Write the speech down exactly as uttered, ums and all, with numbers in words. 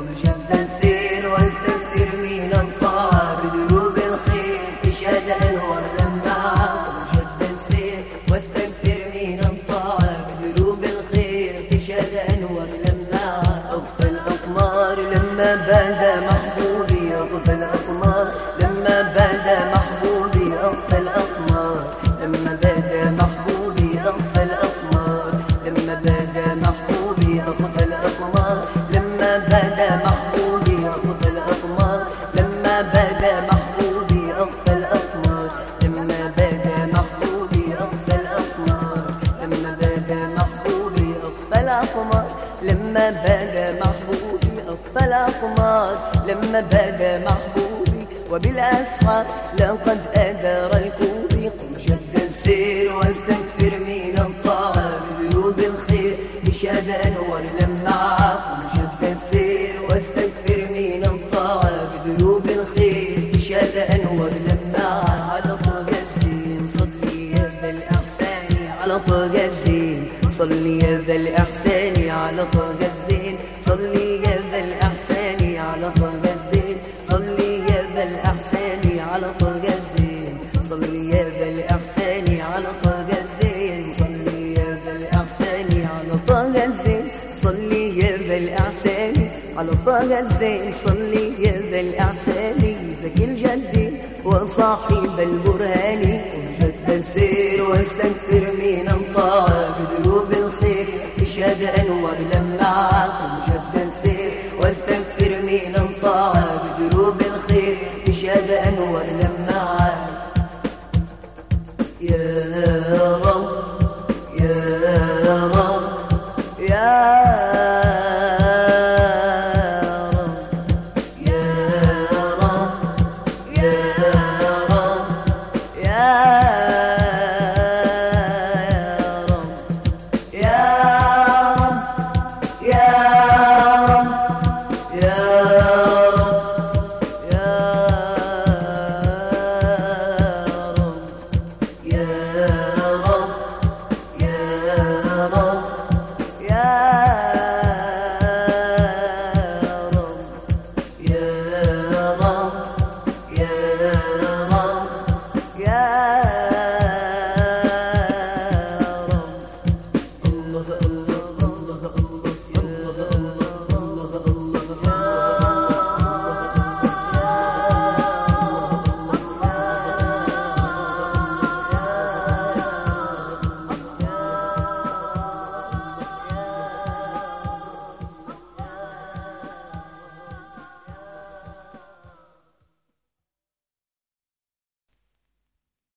قم جد السير واستكثر من الطاعة بدروب الخير تشهد أنوار لمعة. قم جد السير واستكثر من الطاعة بدروب الخير تشهد أنوار لمعة. أطفى الأقمار لما بدا محبوبي، أطفى الأقمار لما بدا محبوبي، أطفى الأقمار لما بدا محبوبي، أطفى الأقمار لما بدا محبوبي، أطفى الأقمار لما بدا محبوبي، أطفى الأقمار لما بدا محبوبي، أطفى الأقمار لما بدا محبوبي، أطفى الأقمار لما بدا محبوبي، أطفى الأقمار لما بدا محبوبي، أطفى الأقمار لما بدا محبوبي. وبالأسحار لقد أدار الكوبي. قم جد السير واستكثر من الطاعة بدروب الخير تشهد أنوار لمعة. قم جد السير واستكثر من الطاعة بدروب الخير تشهد أنوار لمعة. على طه الزين صلي يا ذا الإحسان، على طه الزين صلي يا ذا الإحسان، على طه الزين صلي يا ذا الإحسان، على طه الزين صلي يا ذا الإحسان، على طه الزين صلي يا ذا الإحسان، على طه الزين صلي يا ذا الإحسان، على طه الزين صلي يا ذا الإحسان، على طه الزين صلي يا ذا الإحسان. زكي الجد وصاحب البرهان. قم جد السير واستكثر من الطاعة بدروب الخير تشهد أنوار لمعة.